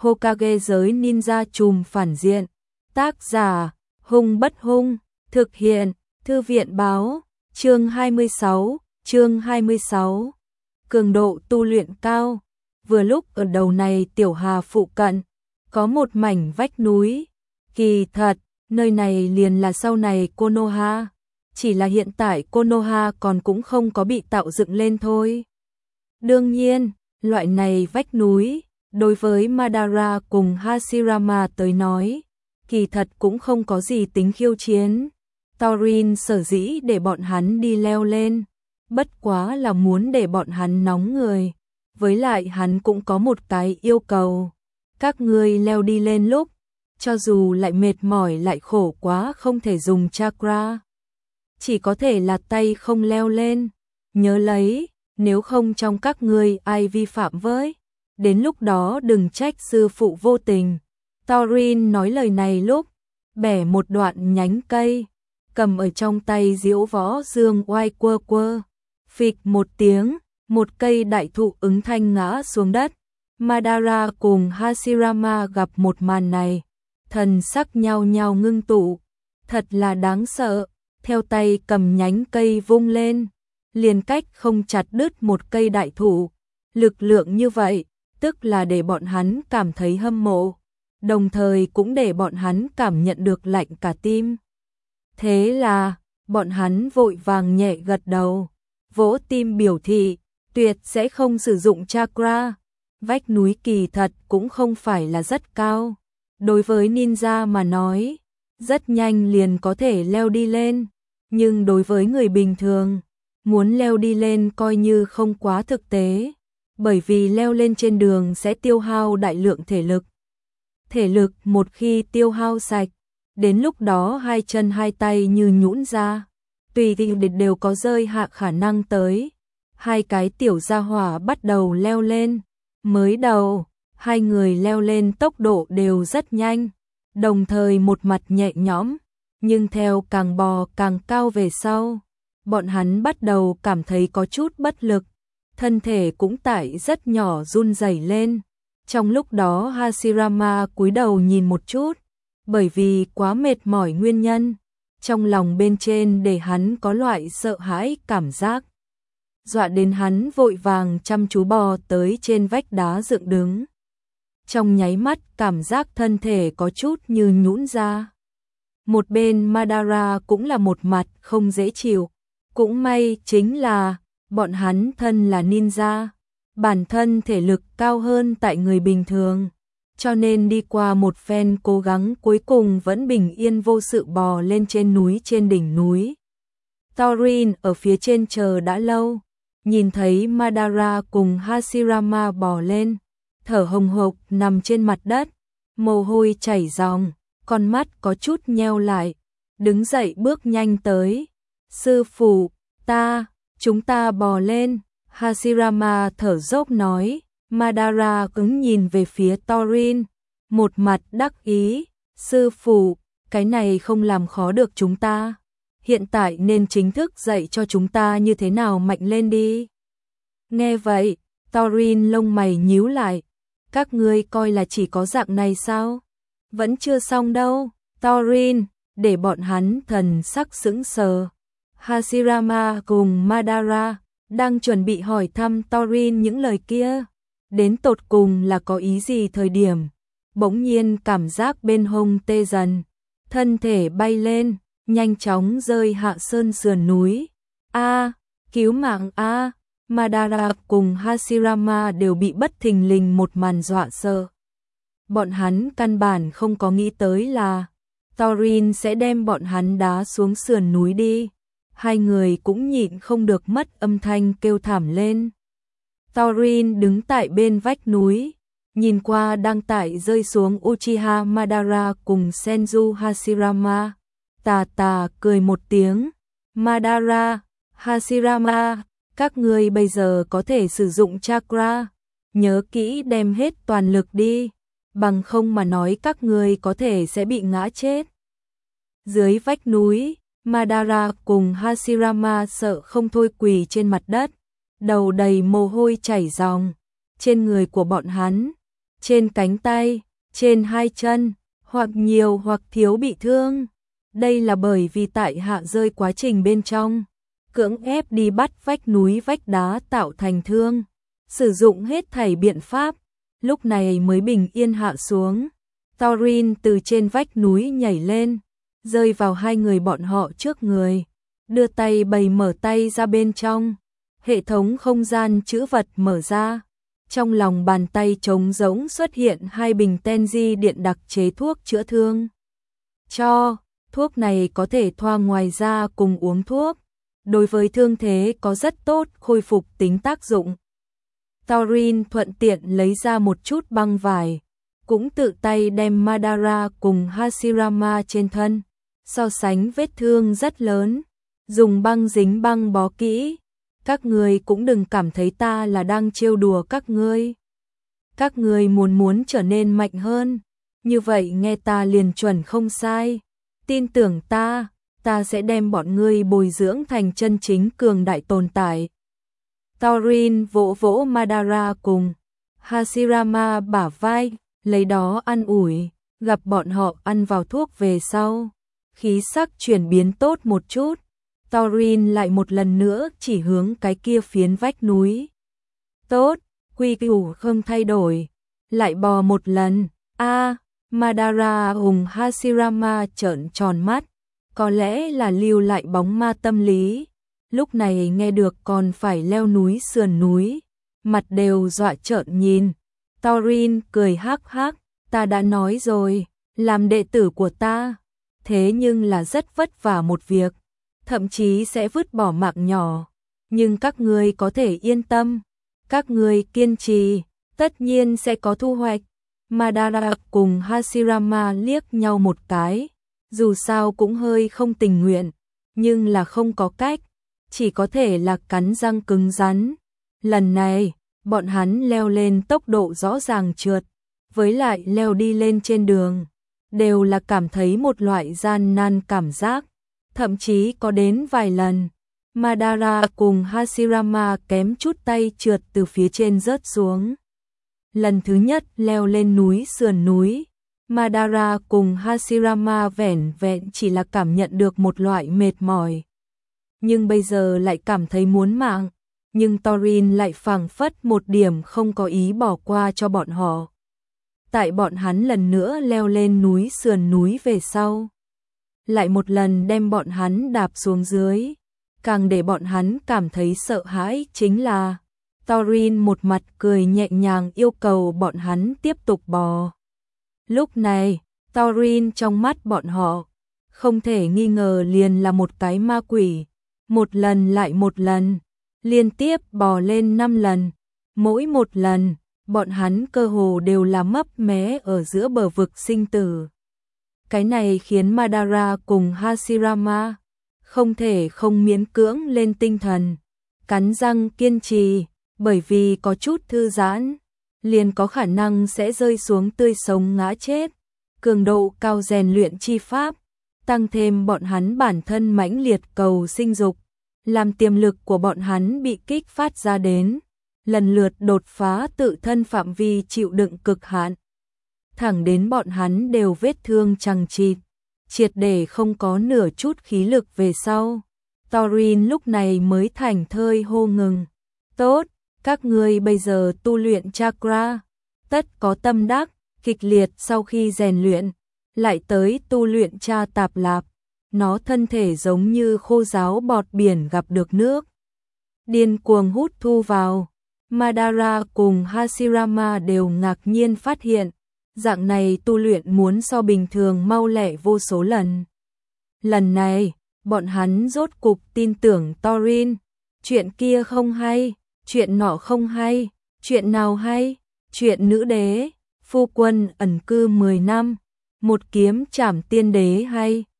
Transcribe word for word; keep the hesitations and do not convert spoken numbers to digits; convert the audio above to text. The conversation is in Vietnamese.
Hokage giới ninja trùm phản diện. Tác giả, Hung Bất Hung, thực hiện, Thư viện báo, chương hai mươi sáu, chương hai mươi sáu. Cường độ tu luyện cao. Vừa lúc ở đầu này Tiểu Hà phụ cận, có một mảnh vách núi. Kỳ thật, nơi này liền là sau này Konoha. Chỉ là hiện tại Konoha còn cũng không có bị tạo dựng lên thôi. Đương nhiên, loại này vách núi, đối với Madara cùng Hashirama tới nói, kỳ thật cũng không có gì tính khiêu chiến. Thorin sở dĩ để bọn hắn đi leo lên, bất quá là muốn để bọn hắn nóng người. Với lại hắn cũng có một cái yêu cầu. Các ngươi leo đi lên lúc, cho dù lại mệt mỏi lại khổ quá không thể dùng chakra. Chỉ có thể là tay không leo lên. Nhớ lấy, nếu không trong các ngươi ai vi phạm với, đến lúc đó đừng trách sư phụ vô tình. Thorin nói lời này lúc, bẻ một đoạn nhánh cây, cầm ở trong tay diễu võ dương oai quơ quơ. Phịch một tiếng, một cây đại thụ ứng thanh ngã xuống đất. Madara cùng Hashirama gặp một màn này, thần sắc nhao nhao ngưng tụ, thật là đáng sợ. Theo tay cầm nhánh cây vung lên, liền cách không chặt đứt một cây đại thụ. Lực lượng như vậy, tức là để bọn hắn cảm thấy hâm mộ, đồng thời cũng để bọn hắn cảm nhận được lạnh cả tim. Thế là, bọn hắn vội vàng nhẹ gật đầu, vỗ tim biểu thị, tuyệt sẽ không sử dụng chakra. Vách núi kỳ thật cũng không phải là rất cao. Đối với ninja mà nói, rất nhanh liền có thể leo đi lên. Nhưng đối với người bình thường, muốn leo đi lên coi như không quá thực tế. Bởi vì leo lên trên đường sẽ tiêu hao đại lượng thể lực. Thể lực một khi tiêu hao sạch, đến lúc đó hai chân hai tay như nhũn ra, tùy tiện đều có rơi hạ khả năng tới. Hai cái tiểu gia hỏa bắt đầu leo lên. Mới đầu, hai người leo lên tốc độ đều rất nhanh, đồng thời một mặt nhẹ nhõm, nhưng theo càng bò càng cao về sau, bọn hắn bắt đầu cảm thấy có chút bất lực, thân thể cũng tại rất nhỏ run rẩy lên. Trong lúc đó Hashirama cúi đầu nhìn một chút, bởi vì quá mệt mỏi nguyên nhân, trong lòng bên trên để hắn có loại sợ hãi cảm giác. Dọa đến hắn vội vàng chăm chú bò tới trên vách đá dựng đứng. Trong nháy mắt cảm giác thân thể có chút như nhũn ra. Một bên Madara cũng là một mặt không dễ chịu. Cũng may chính là bọn hắn thân là ninja, bản thân thể lực cao hơn tại người bình thường, cho nên đi qua một phen cố gắng cuối cùng vẫn bình yên vô sự bò lên trên núi trên đỉnh núi. Thorin ở phía trên chờ đã lâu, nhìn thấy Madara cùng Hashirama bò lên, thở hồng hộc nằm trên mặt đất, mồ hôi chảy ròng, con mắt có chút nheo lại, đứng dậy bước nhanh tới. Sư phụ, ta, chúng ta bò lên. Hashirama thở dốc nói. Madara cứng nhìn về phía Thorin, một mặt đắc ý. Sư phụ, cái này không làm khó được chúng ta. Hiện tại nên chính thức dạy cho chúng ta như thế nào mạnh lên đi. Nghe vậy, Thorin lông mày nhíu lại. Các ngươi coi là chỉ có dạng này sao? Vẫn chưa xong đâu. Thorin, để bọn hắn thần sắc sững sờ. Hashirama cùng Madara đang chuẩn bị hỏi thăm Thorin những lời kia, đến tột cùng là có ý gì thời điểm. Bỗng nhiên cảm giác bên hông tê dần, thân thể bay lên, nhanh chóng rơi hạ sơn sườn núi. A, cứu mạng a! Madara cùng Hashirama đều bị bất thình lình một màn dọa sợ. Bọn hắn căn bản không có nghĩ tới là Thorin sẽ đem bọn hắn đá xuống sườn núi đi. Hai người cũng nhịn không được mất âm thanh kêu thảm lên. Thorin đứng tại bên vách núi, nhìn qua đang tại rơi xuống Uchiha Madara cùng Senju Hashirama. Tà tà cười một tiếng. Madara, Hashirama, các ngươi bây giờ có thể sử dụng chakra. Nhớ kỹ đem hết toàn lực đi, bằng không mà nói các ngươi có thể sẽ bị ngã chết. Dưới vách núi, Madara cùng Hashirama sợ không thôi quỳ trên mặt đất, đầu đầy mồ hôi chảy ròng. Trên người của bọn hắn trên cánh tay, trên hai chân, hoặc nhiều hoặc thiếu bị thương. Đây là bởi vì tại hạ rơi quá trình bên trong, cưỡng ép đi bắt vách núi vách đá tạo thành thương, sử dụng hết thảy biện pháp, lúc này mới bình yên hạ xuống. Thorin từ trên vách núi nhảy lên, rơi vào hai người bọn họ trước người, đưa tay bày mở tay ra bên trong, hệ thống không gian chữ vật mở ra. Trong lòng bàn tay trống rỗng xuất hiện hai bình Tenji điện đặc chế thuốc chữa thương. Cho, thuốc này có thể thoa ngoài da cùng uống thuốc, đối với thương thế có rất tốt khôi phục tính tác dụng. Thorin thuận tiện lấy ra một chút băng vải, cũng tự tay đem Madara cùng Hashirama trên thân, so sánh vết thương rất lớn, dùng băng dính băng bó kỹ. Các ngươi cũng đừng cảm thấy ta là đang trêu đùa các ngươi. Các ngươi muốn muốn trở nên mạnh hơn, như vậy nghe ta liền chuẩn không sai. Tin tưởng ta, ta sẽ đem bọn ngươi bồi dưỡng thành chân chính cường đại tồn tại. Thorin vỗ vỗ Madara cùng Hashirama bả vai, lấy đó an ủi, gặp bọn họ ăn vào thuốc về sau, khí sắc chuyển biến tốt một chút. Thorin lại một lần nữa chỉ hướng cái kia phiến vách núi. Tốt, quy củ không thay đổi, lại bò một lần. A, à, Madara cùng Hashirama trợn tròn mắt, có lẽ là lưu lại bóng ma tâm lý. Lúc này nghe được còn phải leo núi sườn núi, mặt đều dọa trợn nhìn. Thorin cười hắc hắc, ta đã nói rồi, làm đệ tử của ta, thế nhưng là rất vất vả một việc, thậm chí sẽ vứt bỏ mạng nhỏ, nhưng các ngươi có thể yên tâm, các ngươi kiên trì, tất nhiên sẽ có thu hoạch. Madara cùng Hashirama liếc nhau một cái, dù sao cũng hơi không tình nguyện, nhưng là không có cách, chỉ có thể là cắn răng cứng rắn. Lần này, bọn hắn leo lên tốc độ rõ ràng trượt, với lại leo đi lên trên đường, đều là cảm thấy một loại gian nan cảm giác, thậm chí có đến vài lần, Madara cùng Hashirama kém chút tay trượt từ phía trên rớt xuống. Lần thứ nhất leo lên núi sườn núi, Madara cùng Hashirama vẻn vẹn chỉ là cảm nhận được một loại mệt mỏi. Nhưng bây giờ lại cảm thấy muốn mạng, nhưng Thorin lại phảng phất một điểm không có ý bỏ qua cho bọn họ. Tại bọn hắn lần nữa leo lên núi sườn núi về sau, lại một lần đem bọn hắn đạp xuống dưới, càng để bọn hắn cảm thấy sợ hãi chính là Thorin một mặt cười nhẹ nhàng yêu cầu bọn hắn tiếp tục bò. Lúc này, Thorin trong mắt bọn họ, không thể nghi ngờ liền là một cái ma quỷ, một lần lại một lần, liên tiếp bò lên năm lần, mỗi một lần, bọn hắn cơ hồ đều là mấp mé ở giữa bờ vực sinh tử. Cái này khiến Madara cùng Hashirama không thể không miễn cưỡng lên tinh thần, cắn răng kiên trì, bởi vì có chút thư giãn, liền có khả năng sẽ rơi xuống tươi sống ngã chết. Cường độ cao rèn luyện chi pháp, tăng thêm bọn hắn bản thân mãnh liệt cầu sinh dục, làm tiềm lực của bọn hắn bị kích phát ra đến, lần lượt đột phá tự thân phạm vi chịu đựng cực hạn. Thẳng đến bọn hắn đều vết thương chằng chịt, triệt để không có nửa chút khí lực về sau. Thorin lúc này mới thành thơi hô ngừng. Tốt, các ngươi bây giờ tu luyện chakra, tất có tâm đắc, kịch liệt sau khi rèn luyện, lại tới tu luyện cha tạp lạp, nó thân thể giống như khô ráo bọt biển gặp được nước, điên cuồng hút thu vào. Madara cùng Hashirama đều ngạc nhiên phát hiện, dạng này tu luyện muốn so bình thường mau lẹ vô số lần. Lần này, bọn hắn rốt cục tin tưởng Thorin, chuyện kia không hay, chuyện nọ không hay, chuyện nào hay, chuyện nữ đế, phu quân ẩn cư mười năm, một kiếm trảm tiên đế hay.